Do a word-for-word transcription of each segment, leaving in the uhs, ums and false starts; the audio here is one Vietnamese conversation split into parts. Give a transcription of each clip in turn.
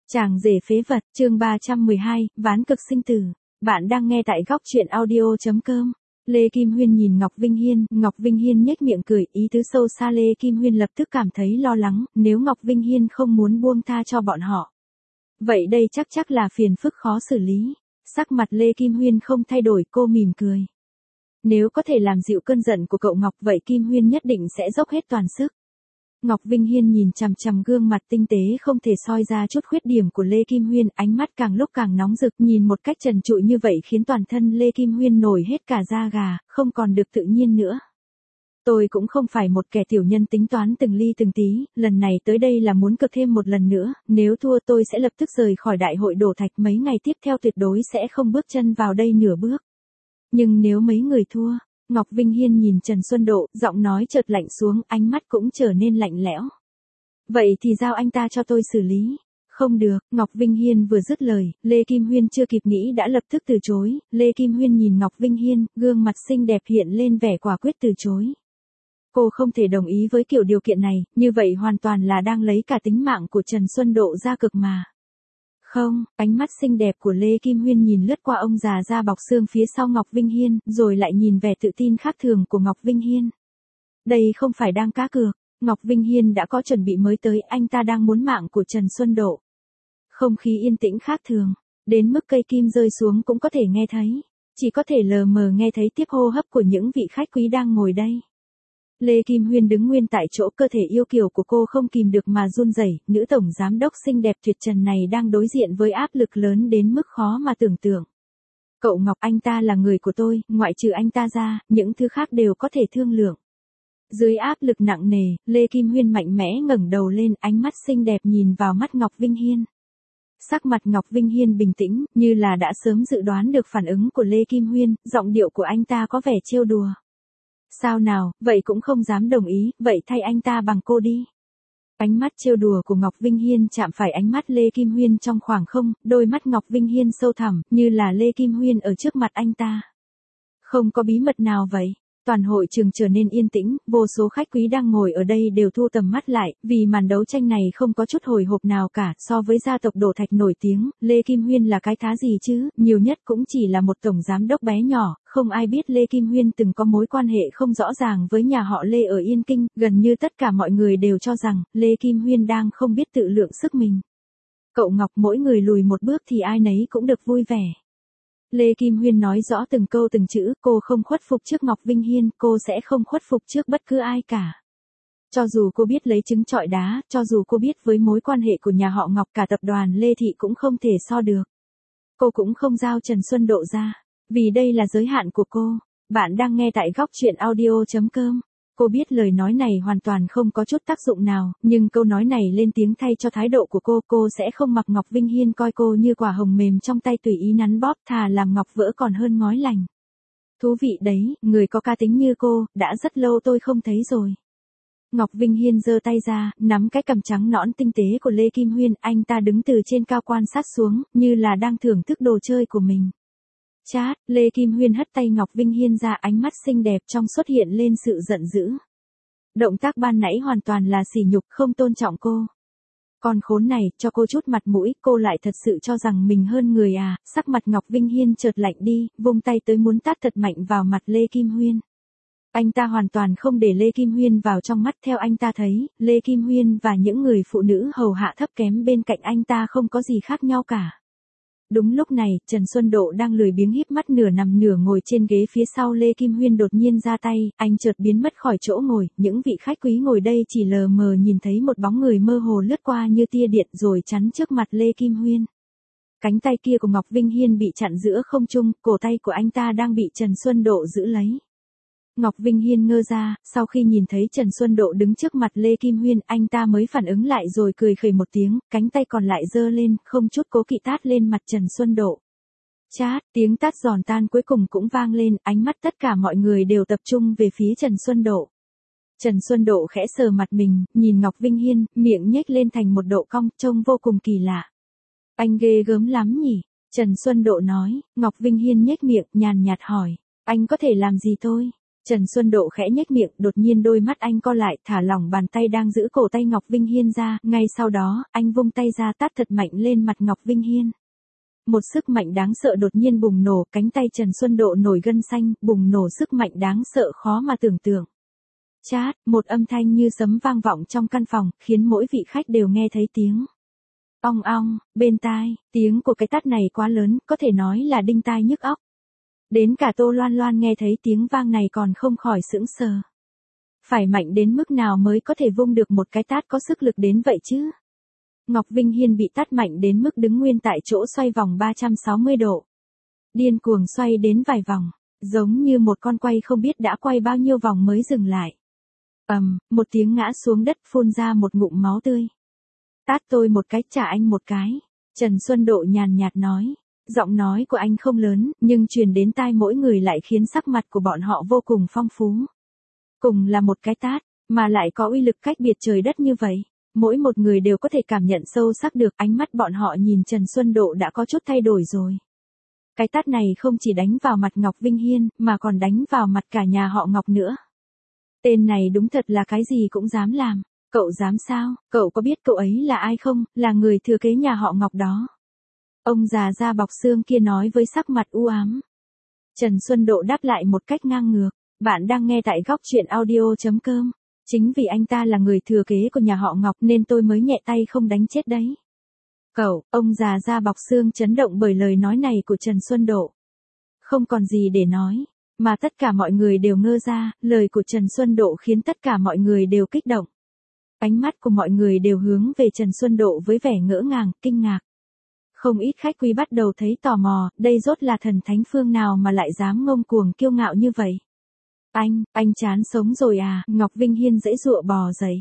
Chàng rể phế vật, chương ba trăm mười hai, ván cực sinh tử. Bạn đang nghe tại góc truyện audio chấm com. Lê Kim Huyên nhìn Ngọc Vinh Hiên, Ngọc Vinh Hiên nhếch miệng cười, ý tứ sâu xa. Lê Kim Huyên lập tức cảm thấy lo lắng, nếu Ngọc Vinh Hiên không muốn buông tha cho bọn họ. Vậy đây chắc chắc là phiền phức khó xử lý. Sắc mặt Lê Kim Huyên không thay đổi, cô mỉm cười. Nếu có thể làm dịu cơn giận của cậu Ngọc vậy Kim Huyên nhất định sẽ dốc hết toàn sức. Ngọc Vinh Hiên nhìn chằm chằm gương mặt tinh tế không thể soi ra chút khuyết điểm của Lê Kim Huyên, ánh mắt càng lúc càng nóng rực, nhìn một cách trần trụi như vậy khiến toàn thân Lê Kim Huyên nổi hết cả da gà, không còn được tự nhiên nữa. Tôi cũng không phải một kẻ tiểu nhân tính toán từng ly từng tí, lần này tới đây là muốn cược thêm một lần nữa, nếu thua tôi sẽ lập tức rời khỏi đại hội đổ thạch, mấy ngày tiếp theo tuyệt đối sẽ không bước chân vào đây nửa bước. Nhưng nếu mấy người thua... Ngọc Vinh Hiên nhìn Trần Xuân Độ, giọng nói chợt lạnh xuống, ánh mắt cũng trở nên lạnh lẽo. Vậy thì giao anh ta cho tôi xử lý. Không được, Ngọc Vinh Hiên vừa dứt lời, Lê Kim Huyên chưa kịp nghĩ đã lập tức từ chối. Lê Kim Huyên nhìn Ngọc Vinh Hiên, gương mặt xinh đẹp hiện lên vẻ quả quyết từ chối. Cô không thể đồng ý với kiểu điều kiện này, như vậy hoàn toàn là đang lấy cả tính mạng của Trần Xuân Độ ra cược mà. Không, ánh mắt xinh đẹp của Lê Kim Huyên nhìn lướt qua ông già da bọc xương phía sau Ngọc Vinh Hiên, rồi lại nhìn vẻ tự tin khác thường của Ngọc Vinh Hiên. Đây không phải đang cá cược, Ngọc Vinh Hiên đã có chuẩn bị mới tới, anh ta đang muốn mạng của Trần Xuân Độ. Không khí yên tĩnh khác thường, đến mức cây kim rơi xuống cũng có thể nghe thấy, chỉ có thể lờ mờ nghe thấy tiếp hô hấp của những vị khách quý đang ngồi đây. Lê Kim Huyên đứng nguyên tại chỗ, cơ thể yêu kiều của cô không kìm được mà run rẩy. Nữ tổng giám đốc xinh đẹp tuyệt trần này đang đối diện với áp lực lớn đến mức khó mà tưởng tượng. Cậu Ngọc, anh ta là người của tôi, ngoại trừ anh ta ra, những thứ khác đều có thể thương lượng. Dưới áp lực nặng nề, Lê Kim Huyên mạnh mẽ ngẩng đầu lên, ánh mắt xinh đẹp nhìn vào mắt Ngọc Vinh Hiên. Sắc mặt Ngọc Vinh Hiên bình tĩnh, như là đã sớm dự đoán được phản ứng của Lê Kim Huyên, giọng điệu của anh ta có vẻ trêu đùa. Sao nào, vậy cũng không dám đồng ý, vậy thay anh ta bằng cô đi. Ánh mắt trêu đùa của Ngọc Vinh Hiên chạm phải ánh mắt Lê Kim Huyên trong khoảng không, đôi mắt Ngọc Vinh Hiên sâu thẳm, như là Lê Kim Huyên ở trước mặt anh ta. Không có bí mật nào vậy. Toàn hội trường trở nên yên tĩnh, vô số khách quý đang ngồi ở đây đều thu tầm mắt lại, vì màn đấu tranh này không có chút hồi hộp nào cả. So với gia tộc Đổ Thạch nổi tiếng, Lê Kim Huyên là cái thá gì chứ, nhiều nhất cũng chỉ là một tổng giám đốc bé nhỏ, không ai biết Lê Kim Huyên từng có mối quan hệ không rõ ràng với nhà họ Lê ở Yên Kinh, gần như tất cả mọi người đều cho rằng, Lê Kim Huyên đang không biết tự lượng sức mình. Cậu Ngọc, mỗi người lùi một bước thì ai nấy cũng được vui vẻ. Lê Kim Huyên nói rõ từng câu từng chữ, cô không khuất phục trước Ngọc Vinh Hiên, cô sẽ không khuất phục trước bất cứ ai cả. Cho dù cô biết lấy trứng trọi đá, cho dù cô biết với mối quan hệ của nhà họ Ngọc cả tập đoàn Lê Thị cũng không thể so được. Cô cũng không giao Trần Xuân Độ ra, vì đây là giới hạn của cô. Bạn đang nghe tại góc truyện audio chấm com. Cô biết lời nói này hoàn toàn không có chút tác dụng nào, nhưng câu nói này lên tiếng thay cho thái độ của cô, cô sẽ không mặc Ngọc Vinh Hiên coi cô như quả hồng mềm trong tay tùy ý nắn bóp, thà làm ngọc vỡ còn hơn ngói lành. Thú vị đấy, người có cá tính như cô, đã rất lâu tôi không thấy rồi. Ngọc Vinh Hiên giơ tay ra, nắm cái cằm trắng nõn tinh tế của Lê Kim Huyên, anh ta đứng từ trên cao quan sát xuống, như là đang thưởng thức đồ chơi của mình. Chát, Lê Kim Huyên hất tay Ngọc Vinh Hiên ra, ánh mắt xinh đẹp trong xuất hiện lên sự giận dữ. Động tác ban nãy hoàn toàn là sỉ nhục, không tôn trọng cô. Con khốn này, cho cô chút mặt mũi, cô lại thật sự cho rằng mình hơn người à, sắc mặt Ngọc Vinh Hiên chợt lạnh đi, vung tay tới muốn tát thật mạnh vào mặt Lê Kim Huyên. Anh ta hoàn toàn không để Lê Kim Huyên vào trong mắt, theo anh ta thấy, Lê Kim Huyên và những người phụ nữ hầu hạ thấp kém bên cạnh anh ta không có gì khác nhau cả. Đúng lúc này, Trần Xuân Độ đang lười biếng híp mắt nửa nằm nửa ngồi trên ghế phía sau Lê Kim Huyên đột nhiên ra tay, anh chợt biến mất khỏi chỗ ngồi, những vị khách quý ngồi đây chỉ lờ mờ nhìn thấy một bóng người mơ hồ lướt qua như tia điện rồi chắn trước mặt Lê Kim Huyên. Cánh tay kia của Ngọc Vinh Hiên bị chặn giữa không trung, cổ tay của anh ta đang bị Trần Xuân Độ giữ lấy. Ngọc Vinh Hiên ngơ ra, sau khi nhìn thấy Trần Xuân Độ đứng trước mặt Lê Kim Huyên, anh ta mới phản ứng lại rồi cười khẩy một tiếng, cánh tay còn lại giơ lên, không chút cố kỵ tát lên mặt Trần Xuân Độ. Chát, tiếng tát giòn tan cuối cùng cũng vang lên, ánh mắt tất cả mọi người đều tập trung về phía Trần Xuân Độ. Trần Xuân Độ khẽ sờ mặt mình, nhìn Ngọc Vinh Hiên, miệng nhếch lên thành một độ cong, trông vô cùng kỳ lạ. Anh ghê gớm lắm nhỉ? Trần Xuân Độ nói. Ngọc Vinh Hiên nhếch miệng, nhàn nhạt hỏi, anh có thể làm gì tôi? Trần Xuân Độ khẽ nhếch miệng, đột nhiên đôi mắt anh co lại, thả lỏng bàn tay đang giữ cổ tay Ngọc Vinh Hiên ra, ngay sau đó, anh vung tay ra tát thật mạnh lên mặt Ngọc Vinh Hiên. Một sức mạnh đáng sợ đột nhiên bùng nổ, cánh tay Trần Xuân Độ nổi gân xanh, bùng nổ sức mạnh đáng sợ khó mà tưởng tượng. Chát, một âm thanh như sấm vang vọng trong căn phòng, khiến mỗi vị khách đều nghe thấy tiếng ong ong, bên tai, tiếng của cái tát này quá lớn, có thể nói là đinh tai nhức óc. Đến cả Tô Loan Loan nghe thấy tiếng vang này còn không khỏi sững sờ. Phải mạnh đến mức nào mới có thể vung được một cái tát có sức lực đến vậy chứ? Ngọc Vinh Hiên bị tát mạnh đến mức đứng nguyên tại chỗ xoay vòng ba trăm sáu mươi độ. Điên cuồng xoay đến vài vòng, giống như một con quay không biết đã quay bao nhiêu vòng mới dừng lại. Ầm, một tiếng ngã xuống đất phun ra một ngụm máu tươi. Tát tôi một cái, trả anh một cái. Trần Xuân Độ nhàn nhạt nói. Giọng nói của anh không lớn, nhưng truyền đến tai mỗi người lại khiến sắc mặt của bọn họ vô cùng phong phú. Cùng là một cái tát, mà lại có uy lực cách biệt trời đất như vậy. Mỗi một người đều có thể cảm nhận sâu sắc được, ánh mắt bọn họ nhìn Trần Xuân Độ đã có chút thay đổi rồi. Cái tát này không chỉ đánh vào mặt Ngọc Vinh Hiên, mà còn đánh vào mặt cả nhà họ Ngọc nữa. Tên này đúng thật là cái gì cũng dám làm. Cậu dám sao? Cậu có biết cậu ấy là ai không? Là người thừa kế nhà họ Ngọc đó. Ông già da bọc xương kia nói với sắc mặt u ám. Trần Xuân Độ đáp lại một cách ngang ngược. Bạn đang nghe tại góc truyện audio chấm com. Chính vì anh ta là người thừa kế của nhà họ Ngọc nên tôi mới nhẹ tay không đánh chết đấy. Cậu, ông già da bọc xương chấn động bởi lời nói này của Trần Xuân Độ. Không còn gì để nói, mà tất cả mọi người đều ngơ ra, lời của Trần Xuân Độ khiến tất cả mọi người đều kích động. Ánh mắt của mọi người đều hướng về Trần Xuân Độ với vẻ ngỡ ngàng, kinh ngạc. Không ít khách quý bắt đầu thấy tò mò, đây rốt là thần thánh phương nào mà lại dám ngông cuồng kiêu ngạo như vậy. Anh, anh chán sống rồi à? Ngọc Vinh Hiên giãy giụa bò dậy.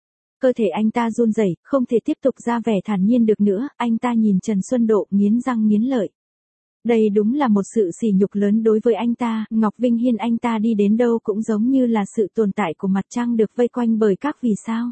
Cơ thể anh ta run rẩy, không thể tiếp tục ra vẻ thản nhiên được nữa, anh ta nhìn Trần Xuân Độ nghiến răng nghiến lợi. Đây đúng là một sự sỉ nhục lớn đối với anh ta, Ngọc Vinh Hiên anh ta đi đến đâu cũng giống như là sự tồn tại của mặt trăng được vây quanh bởi các vì sao.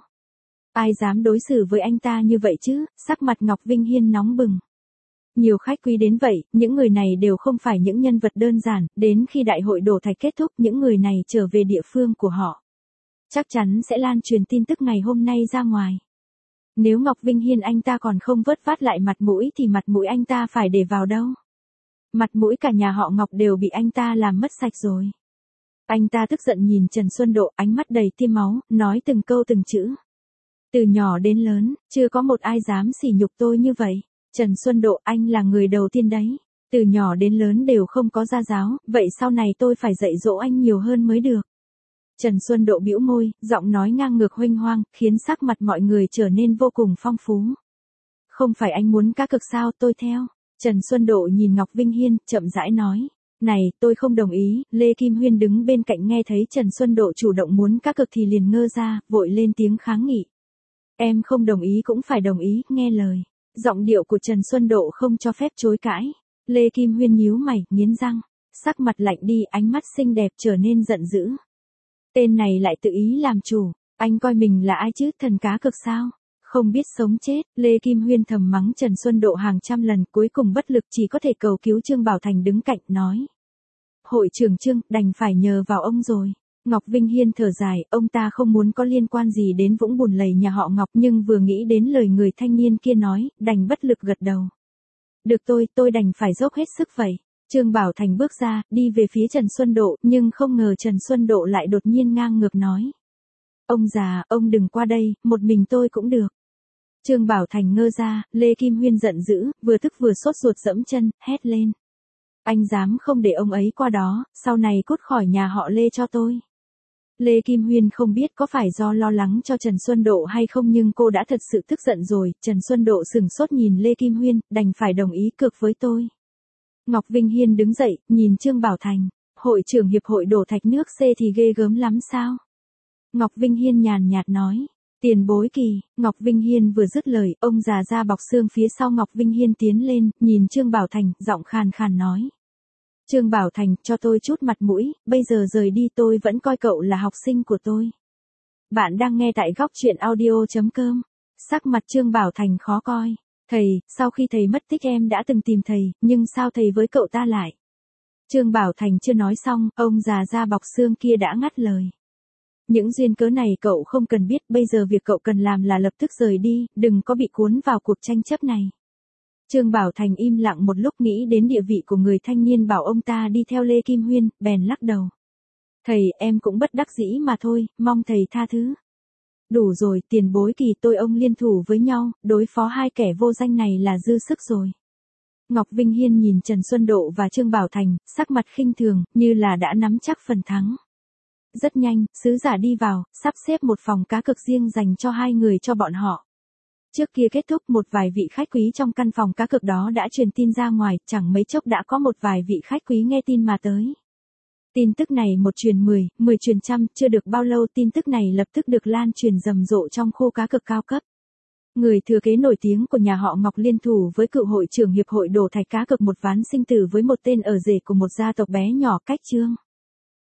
Ai dám đối xử với anh ta như vậy chứ? Sắc mặt Ngọc Vinh Hiên nóng bừng. Nhiều khách quý đến vậy, những người này đều không phải những nhân vật đơn giản, đến khi đại hội đổ thạch kết thúc những người này trở về địa phương của họ. Chắc chắn sẽ lan truyền tin tức ngày hôm nay ra ngoài. Nếu Ngọc Vinh Hiên anh ta còn không vớt vát lại mặt mũi thì mặt mũi anh ta phải để vào đâu? Mặt mũi cả nhà họ Ngọc đều bị anh ta làm mất sạch rồi. Anh ta tức giận nhìn Trần Xuân Độ, ánh mắt đầy tia máu, nói từng câu từng chữ. Từ nhỏ đến lớn, chưa có một ai dám sỉ nhục tôi như vậy. Trần Xuân Độ, anh là người đầu tiên đấy. Từ nhỏ đến lớn đều không có gia giáo, vậy sau này tôi phải dạy dỗ anh nhiều hơn mới được. Trần Xuân Độ bĩu môi, giọng nói ngang ngược huênh hoang, khiến sắc mặt mọi người trở nên vô cùng phong phú. Không phải anh muốn cá cược sao, tôi theo. Trần Xuân Độ nhìn Ngọc Vinh Hiên, chậm rãi nói. Này, tôi không đồng ý. Lê Kim Huyên đứng bên cạnh nghe thấy Trần Xuân Độ chủ động muốn cá cược thì liền ngơ ra, vội lên tiếng kháng nghị. Em không đồng ý cũng phải đồng ý, nghe lời. Giọng điệu của Trần Xuân Độ không cho phép chối cãi. Lê Kim Huyên nhíu mày, nghiến răng. Sắc mặt lạnh đi, ánh mắt xinh đẹp trở nên giận dữ. Tên này lại tự ý làm chủ. Anh coi mình là ai chứ, thần cá cược sao? Không biết sống chết, Lê Kim Huyên thầm mắng Trần Xuân Độ hàng trăm lần, cuối cùng bất lực chỉ có thể cầu cứu Trương Bảo Thành đứng cạnh, nói. Hội trưởng Trương, đành phải nhờ vào ông rồi. Ngọc Vinh Hiên thở dài, ông ta không muốn có liên quan gì đến vũng bùn lầy nhà họ Ngọc, nhưng vừa nghĩ đến lời người thanh niên kia nói, đành bất lực gật đầu. Được tôi, tôi đành phải dốc hết sức vậy. Trương Bảo Thành bước ra, đi về phía Trần Xuân Độ, nhưng không ngờ Trần Xuân Độ lại đột nhiên ngang ngược nói. Ông già, ông đừng qua đây, một mình tôi cũng được. Trương Bảo Thành ngơ ra, Lê Kim Huyên giận dữ, vừa tức vừa sốt ruột dẫm chân, hét lên. Anh dám không để ông ấy qua đó, sau này cút khỏi nhà họ Lê cho tôi. Lê Kim Huyên không biết có phải do lo lắng cho Trần Xuân Độ hay không nhưng cô đã thật sự tức giận rồi, Trần Xuân Độ sừng sốt nhìn Lê Kim Huyên, đành phải đồng ý cược với tôi. Ngọc Vinh Hiên đứng dậy, nhìn Trương Bảo Thành, hội trưởng hiệp hội đổ thạch nước C thì ghê gớm lắm sao? Ngọc Vinh Hiên nhàn nhạt nói, tiền bối kỳ, Ngọc Vinh Hiên vừa dứt lời, ông già da bọc xương phía sau Ngọc Vinh Hiên tiến lên, nhìn Trương Bảo Thành, giọng khàn khàn nói. Trương Bảo Thành, cho tôi chút mặt mũi, bây giờ rời đi tôi vẫn coi cậu là học sinh của tôi. Bạn đang nghe tại góc truyện audio chấm com. Sắc mặt Trương Bảo Thành khó coi. Thầy, sau khi thầy mất tích em đã từng tìm thầy, nhưng sao thầy với cậu ta lại? Trương Bảo Thành chưa nói xong, ông già da bọc xương kia đã ngắt lời. Những duyên cớ này cậu không cần biết, bây giờ việc cậu cần làm là lập tức rời đi, đừng có bị cuốn vào cuộc tranh chấp này. Trương Bảo Thành im lặng một lúc, nghĩ đến địa vị của người thanh niên bảo ông ta đi theo Lê Kim Huyên, bèn lắc đầu. Thầy, em cũng bất đắc dĩ mà thôi, mong thầy tha thứ. Đủ rồi, tiền bối Kỳ tôi ông liên thủ với nhau, đối phó hai kẻ vô danh này là dư sức rồi. Ngọc Vinh Hiên nhìn Trần Xuân Độ và Trương Bảo Thành, sắc mặt khinh thường, như là đã nắm chắc phần thắng. Rất nhanh, sứ giả đi vào, sắp xếp một phòng cá cược riêng dành cho hai người cho bọn họ. Trước kia kết thúc, một vài vị khách quý trong căn phòng cá cược đó đã truyền tin ra ngoài, chẳng mấy chốc đã có một vài vị khách quý nghe tin mà tới. Tin tức này một truyền mười, mười truyền trăm, chưa được bao lâu tin tức này lập tức được lan truyền rầm rộ trong khu cá cược cao cấp. Người thừa kế nổi tiếng của nhà họ Ngọc liên thủ với cựu hội trưởng hiệp hội đổ thạch cá cược một ván sinh tử với một tên ở rể của một gia tộc bé nhỏ cách Trương.